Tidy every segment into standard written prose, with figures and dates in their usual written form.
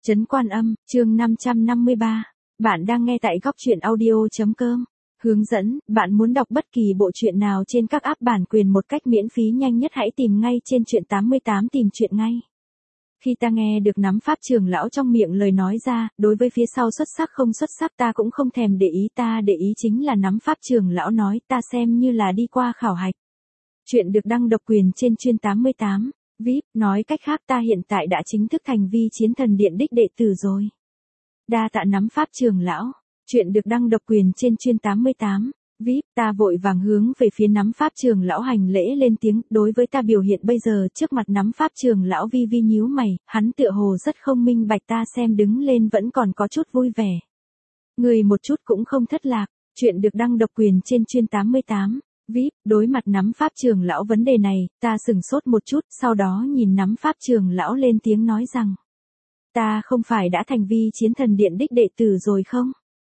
Trấn Quan Âm, chương 553. Bạn đang nghe tại góc truyện audio.com. Hướng dẫn, bạn muốn đọc bất kỳ bộ truyện nào trên các app bản quyền một cách miễn phí nhanh nhất hãy tìm ngay trên truyện 88 tìm truyện ngay. Khi ta nghe được nắm pháp trưởng lão trong miệng lời nói ra, đối với phía sau xuất sắc không xuất sắc ta cũng không thèm để ý, ta để ý chính là nắm pháp trưởng lão nói ta xem như là đi qua khảo hạch. Chuyện được đăng độc quyền trên chuyên 88. VIP, nói cách khác ta hiện tại đã chính thức thành vi chiến thần điện đích đệ tử rồi. Đa tạ nắm pháp trưởng lão. Chuyện được đăng độc quyền trên chuyên 88. VIP, ta vội vàng hướng về phía nắm pháp trưởng lão hành lễ lên tiếng, đối với ta biểu hiện bây giờ trước mặt nắm pháp trưởng lão vi vi nhíu mày, hắn tựa hồ rất không minh bạch ta xem đứng lên vẫn còn có chút vui vẻ. Người một chút cũng không thất lạc. Chuyện được đăng độc quyền trên chuyên 88. VIP, đối mặt nắm pháp trưởng lão vấn đề này, ta sửng sốt một chút, sau đó nhìn nắm pháp trưởng lão lên tiếng nói rằng. Ta không phải đã thành vi chiến thần điện đích đệ tử rồi không?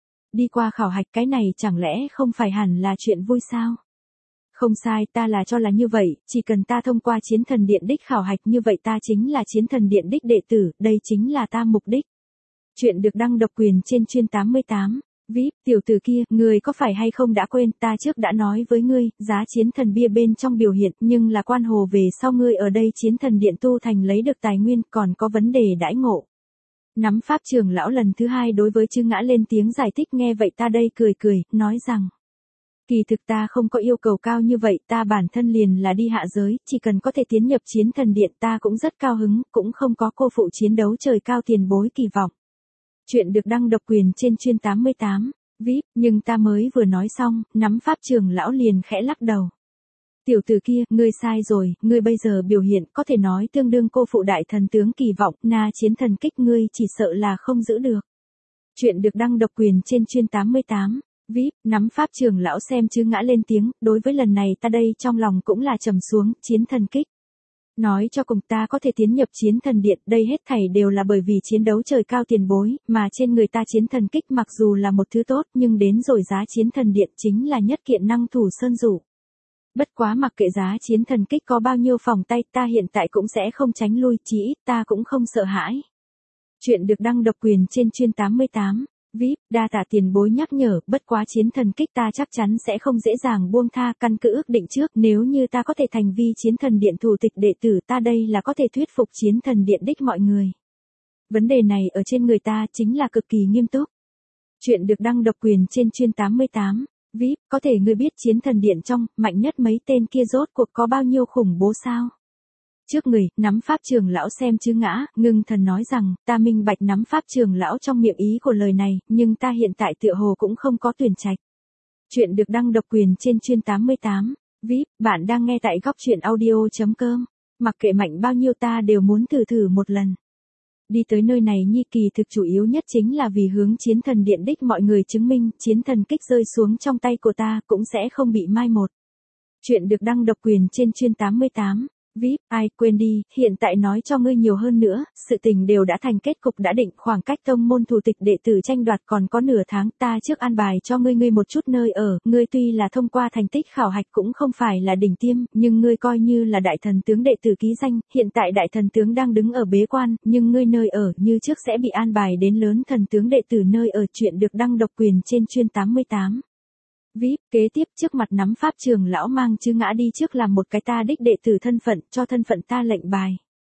Đi qua khảo hạch cái này chẳng lẽ không phải hẳn là chuyện vui sao? Không sai, ta là cho là như vậy, chỉ cần ta thông qua chiến thần điện đích khảo hạch như vậy ta chính là chiến thần điện đích đệ tử, đây chính là ta mục đích. Chuyện được đăng độc quyền trên chuyên 88. VIP, tiểu tử kia, ngươi có phải hay không đã quên, ta trước đã nói với ngươi, giá chiến thần bia bên trong biểu hiện, nhưng là quan hồ về sau ngươi ở đây chiến thần điện tu thành lấy được tài nguyên, còn có vấn đề đãi ngộ. Nắm pháp trưởng lão lần thứ hai đối với Chư Ngã lên tiếng giải thích, nghe vậy ta đây cười cười, nói rằng. Kỳ thực ta không có yêu cầu cao như vậy, ta bản thân liền là đi hạ giới, chỉ cần có thể tiến nhập chiến thần điện ta cũng rất cao hứng, cũng không có cô phụ chiến đấu trời cao tiền bối kỳ vọng. Chuyện được đăng độc quyền trên chuyên 88. VIP, nhưng ta mới vừa nói xong, nắm pháp trưởng lão liền khẽ lắc đầu. Tiểu tử kia, ngươi sai rồi, ngươi bây giờ biểu hiện có thể nói tương đương cô phụ đại thần tướng kỳ vọng, na chiến thần kích ngươi chỉ sợ là không giữ được. Chuyện được đăng độc quyền trên chuyên 88. VIP, nắm pháp trưởng lão xem Chư Ngã lên tiếng, đối với lần này ta đây trong lòng cũng là trầm xuống, chiến thần kích. Nói cho cùng ta có thể tiến nhập chiến thần điện, đây hết thảy đều là bởi vì chiến đấu trời cao tiền bối, mà trên người ta chiến thần kích mặc dù là một thứ tốt nhưng đến rồi giá chiến thần điện chính là nhất kiện năng thủ sơn dụ. Bất quá mặc kệ giá chiến thần kích có bao nhiêu phòng tay ta hiện tại cũng sẽ không tránh lui, chỉ ít ta cũng không sợ hãi. Chuyện được đăng độc quyền trên chuyên 88. VIP, đa tạ tiền bối nhắc nhở, bất quá chiến thần kích ta chắc chắn sẽ không dễ dàng buông tha, căn cứ ước định trước, nếu như ta có thể thành vi chiến thần điện thủ tịch đệ tử ta đây là có thể thuyết phục chiến thần điện đích mọi người. Vấn đề này ở trên người ta chính là cực kỳ nghiêm túc. Chuyện được đăng độc quyền trên chuyên 88. VIP, có thể ngươi biết chiến thần điện trong, mạnh nhất mấy tên kia rốt cuộc có bao nhiêu khủng bố sao? Trước người, nắm pháp trưởng lão xem Chư Ngã, ngưng thần nói rằng, ta minh bạch nắm pháp trưởng lão trong miệng ý của lời này, nhưng ta hiện tại tựa hồ cũng không có tuyển trạch. Chuyện được đăng độc quyền trên chuyên 88. VIP, bạn đang nghe tại góc truyện audio.com. Mặc kệ mạnh bao nhiêu ta đều muốn thử một lần. Đi tới nơi này nhi kỳ thực chủ yếu nhất chính là vì hướng chiến thần điện đích mọi người chứng minh, chiến thần kích rơi xuống trong tay của ta cũng sẽ không bị mai một. Chuyện được đăng độc quyền trên chuyên 88. VIP, ai quên đi, hiện tại nói cho ngươi nhiều hơn nữa, sự tình đều đã thành kết cục đã định, khoảng cách tông môn thủ tịch đệ tử tranh đoạt còn có nửa tháng, ta trước an bài cho ngươi một chút nơi ở, ngươi tuy là thông qua thành tích khảo hạch cũng không phải là đỉnh tiêm, nhưng ngươi coi như là đại thần tướng đệ tử ký danh, hiện tại đại thần tướng đang đứng ở bế quan, nhưng ngươi nơi ở như trước sẽ bị an bài đến lớn thần tướng đệ tử nơi ở. Chuyện được đăng độc quyền trên chuyên 88. VIP, kế tiếp trước mặt nắm pháp trưởng lão mang Chư Ngã đi trước làm một cái ta đích đệ tử thân phận, cho thân phận ta lệnh bài.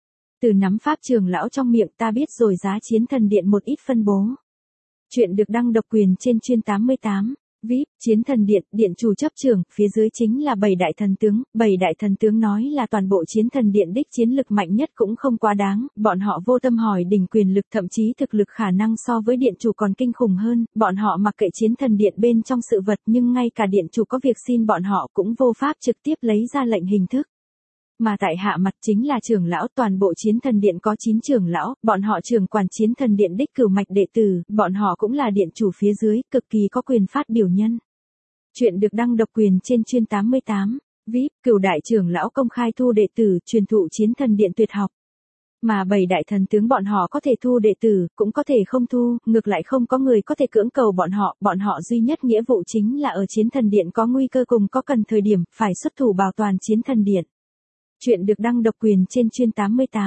Từ nắm pháp trưởng lão trong miệng ta biết rồi giá chiến thần điện một ít phân bố. Chuyện được đăng độc quyền trên chuyên 88. VIP, chiến thần điện, điện chủ chấp trưởng, phía dưới chính là 7 đại thần tướng, 7 đại thần tướng nói là toàn bộ chiến thần điện đích chiến lực mạnh nhất cũng không quá đáng, bọn họ vô tâm hỏi đỉnh quyền lực thậm chí thực lực khả năng so với điện chủ còn kinh khủng hơn, bọn họ mặc kệ chiến thần điện bên trong sự vật nhưng ngay cả điện chủ có việc xin bọn họ cũng vô pháp trực tiếp lấy ra lệnh hình thức. Mà tại hạ mặt chính là trưởng lão, toàn bộ chiến thần điện có 9 trưởng lão, bọn họ trưởng quản chiến thần điện đích cửu mạch đệ tử, bọn họ cũng là điện chủ phía dưới, cực kỳ có quyền phát biểu nhân. Chuyện được đăng độc quyền trên chuyên 88. VIP, cửu đại trưởng lão công khai thu đệ tử, truyền thụ chiến thần điện tuyệt học. Mà 7 đại thần tướng bọn họ có thể thu đệ tử, cũng có thể không thu, ngược lại không có người có thể cưỡng cầu bọn họ duy nhất nghĩa vụ chính là ở chiến thần điện có nguy cơ cùng có cần thời điểm, phải xuất thủ bảo toàn chiến thần điện. Chuyện được đăng độc quyền trên chuyên 88.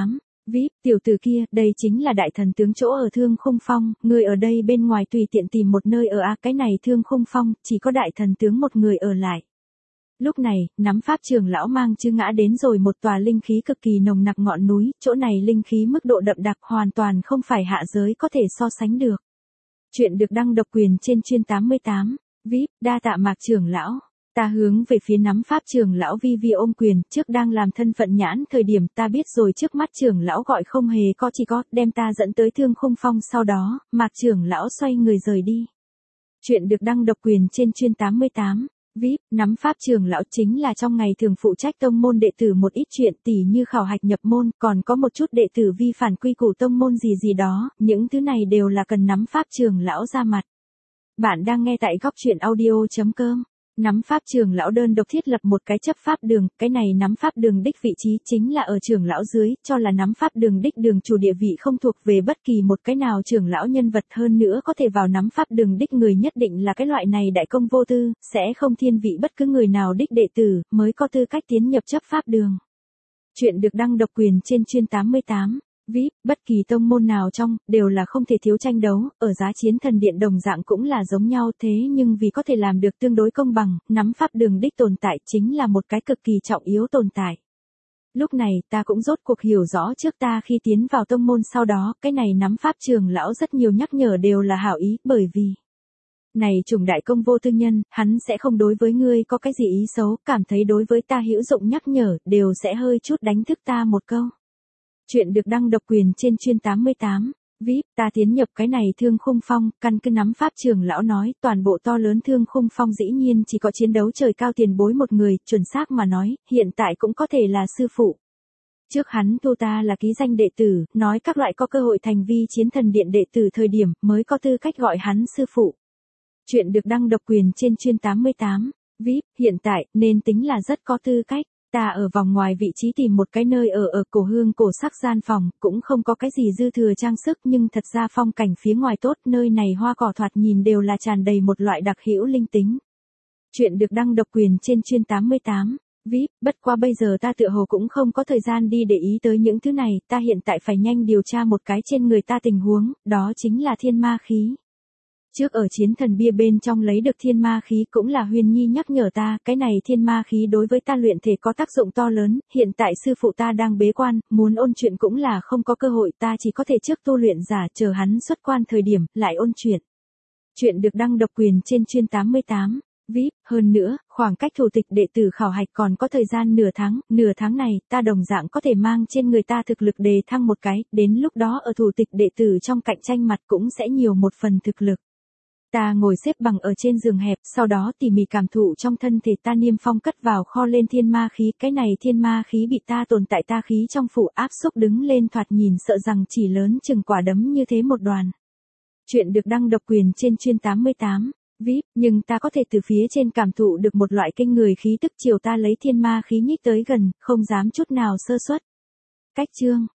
VIP, tiểu tử kia, đây chính là đại thần tướng chỗ ở Thương Khung Phong, người ở đây bên ngoài tùy tiện tìm một nơi ở cái này Thương Khung Phong, chỉ có đại thần tướng một người ở lại. Lúc này, nắm pháp trưởng lão mang chư ngã đến rồi một tòa linh khí cực kỳ nồng nặc ngọn núi, chỗ này linh khí mức độ đậm đặc hoàn toàn không phải hạ giới có thể so sánh được. Chuyện được đăng độc quyền trên chuyên 88, VIP, đa tạ Mạc trưởng lão. Ta hướng về phía nắm pháp trưởng lão vi vi ôm quyền, trước đang làm thân phận nhãn thời điểm ta biết rồi trước mắt trưởng lão gọi không hề có chỉ có, đem ta dẫn tới Thương Khung Phong sau đó, Mạc trưởng lão xoay người rời đi. Chuyện được đăng độc quyền trên chuyên 88. VIP, nắm pháp trưởng lão chính là trong ngày thường phụ trách tông môn đệ tử một ít chuyện tỉ như khảo hạch nhập môn, còn có một chút đệ tử vi phản quy củ tông môn gì đó, những thứ này đều là cần nắm pháp trưởng lão ra mặt. Bạn đang nghe tại góc truyện audio.com. Nắm pháp trưởng lão đơn độc thiết lập một cái chấp pháp đường, cái này nắm pháp đường đích vị trí chính là ở trưởng lão dưới, cho là nắm pháp đường đích đường chủ địa vị không thuộc về bất kỳ một cái nào trưởng lão nhân vật hơn nữa có thể vào nắm pháp đường đích người nhất định là cái loại này đại công vô tư, sẽ không thiên vị bất cứ người nào đích đệ tử, mới có tư cách tiến nhập chấp pháp đường. Chuyện được đăng độc quyền trên chuyên 88. VIP, bất kỳ tông môn nào trong, đều là không thể thiếu tranh đấu, ở giá chiến thần điện đồng dạng cũng là giống nhau thế nhưng vì có thể làm được tương đối công bằng, nắm pháp đường đích tồn tại chính là một cái cực kỳ trọng yếu tồn tại. Lúc này ta cũng rốt cuộc hiểu rõ trước ta khi tiến vào tông môn sau đó, cái này nắm pháp trưởng lão rất nhiều nhắc nhở đều là hảo ý, bởi vì này chủng đại công vô tư nhân, hắn sẽ không đối với ngươi có cái gì ý xấu, cảm thấy đối với ta hữu dụng nhắc nhở, đều sẽ hơi chút đánh thức ta một câu. Chuyện được đăng độc quyền trên chuyên 88. VIP, ta tiến nhập cái này Thương Khung Phong, căn cứ nắm pháp trưởng lão nói, toàn bộ to lớn Thương Khung Phong dĩ nhiên chỉ có chiến đấu trời cao tiền bối một người, chuẩn xác mà nói, hiện tại cũng có thể là sư phụ. Trước hắn thu ta là ký danh đệ tử, nói các loại có cơ hội thành vi chiến thần điện đệ tử thời điểm, mới có tư cách gọi hắn sư phụ. Chuyện được đăng độc quyền trên chuyên 88. VIP, hiện tại, nên tính là rất có tư cách. Ta ở vòng ngoài vị trí tìm một cái nơi ở cổ hương cổ sắc gian phòng, cũng không có cái gì dư thừa trang sức nhưng thật ra phong cảnh phía ngoài tốt, nơi này hoa cỏ thoạt nhìn đều là tràn đầy một loại đặc hữu linh tính. Chuyện được đăng độc quyền trên chuyên 88. VIP, bất quá bây giờ ta tựa hồ cũng không có thời gian đi để ý tới những thứ này, ta hiện tại phải nhanh điều tra một cái trên người ta tình huống, đó chính là thiên ma khí. Trước ở chiến thần bia bên trong lấy được thiên ma khí cũng là Huyền Nhi nhắc nhở ta, cái này thiên ma khí đối với ta luyện thể có tác dụng to lớn, hiện tại sư phụ ta đang bế quan, muốn ôn chuyện cũng là không có cơ hội, ta chỉ có thể trước tu luyện giả chờ hắn xuất quan thời điểm, lại ôn chuyện. Chuyện được đăng độc quyền trên chuyên 88. VIP, hơn nữa, khoảng cách thủ tịch đệ tử khảo hạch còn có thời gian nửa tháng này, ta đồng dạng có thể mang trên người ta thực lực đề thăng một cái, đến lúc đó ở thủ tịch đệ tử trong cạnh tranh mặt cũng sẽ nhiều một phần thực lực. Ta ngồi xếp bằng ở trên giường hẹp, sau đó tỉ mỉ cảm thụ trong thân thể ta niêm phong cất vào kho lên thiên ma khí, cái này thiên ma khí bị ta tồn tại ta khí trong phủ áp xúc đứng lên thoạt nhìn sợ rằng chỉ lớn chừng quả đấm như thế một đoàn. Chuyện được đăng độc quyền trên chuyên 88. VIP, nhưng ta có thể từ phía trên cảm thụ được một loại kinh người khí tức chiều ta lấy thiên ma khí nhích tới gần, không dám chút nào sơ suất. Cách chương